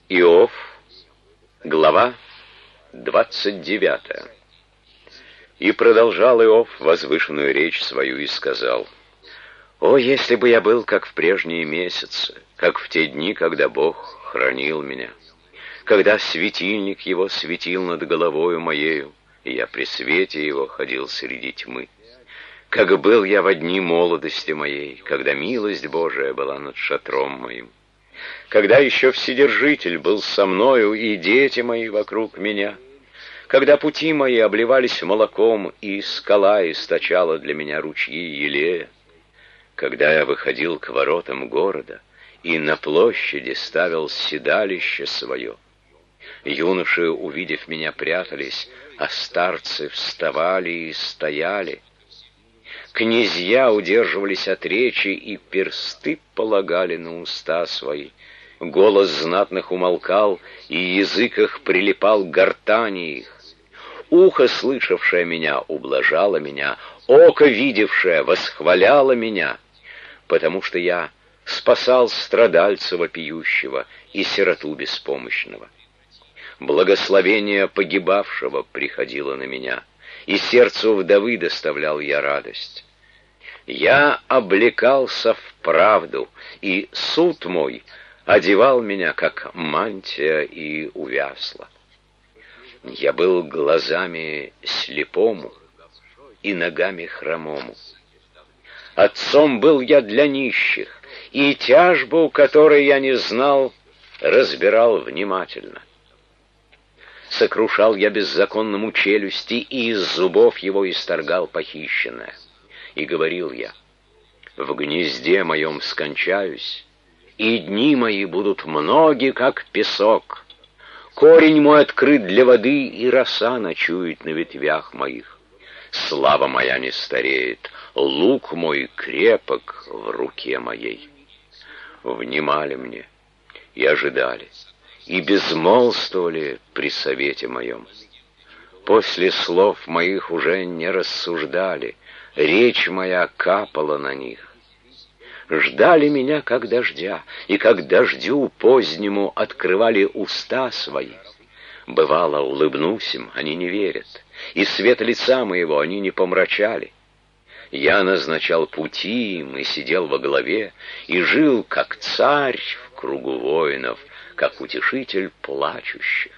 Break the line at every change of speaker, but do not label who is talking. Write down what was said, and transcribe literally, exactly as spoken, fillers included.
Иов, глава двадцать девятая. И продолжал Иов возвышенную речь свою и сказал: «О, если бы я был, как в прежние месяцы, как в те дни, когда Бог хранил меня, когда светильник Его светил над головою моею, и я при свете Его ходил среди тьмы. Как был я во дни молодости моей, когда милость Божия была над шатром моим, когда еще Вседержитель был со мною, и дети мои вокруг меня, когда пути мои обливались молоком, и скала источала для меня ручьи елея, когда я выходил к воротам города и на площади ставил седалище свое. Юноши, увидев меня, прятались, а старцы вставали и стояли. Князья удерживались от речи и персты полагали на уста свои. Голос знатных умолкал, и язык их прилипал к гортани их. Ухо, слышавшее меня, ублажало меня, око, видевшее, восхваляло меня, потому что я спасал страдальца вопиющего и сироту беспомощного. Благословение погибавшего приходило на меня, и сердцу вдовы доставлял я радость. Я облекался в правду, и суд мой одевал меня, как мантия, и увясла. Я был глазами слепому и ногами хромому. Отцом был я для нищих, и тяжбу, которой я не знал, разбирал внимательно. Сокрушал я беззаконному челюсти, и из зубов его исторгал похищенное. И говорил я: в гнезде моем скончаюсь, и дни мои будут многи, как песок. Корень мой открыт для воды, и роса ночует на ветвях моих. Слава моя не стареет, лук мой крепок в руке моей. Внимали мне и ожидали, и безмолвствовали при совете моем. После слов моих уже не рассуждали, речь моя капала на них. Ждали меня, как дождя, и как дождю позднему открывали уста свои. Бывало, улыбнусь им, они не верят, и свет лица моего они не помрачали. Я назначал пути им и сидел во главе, и жил, как царь в кругу воинов, как утешитель плачущих.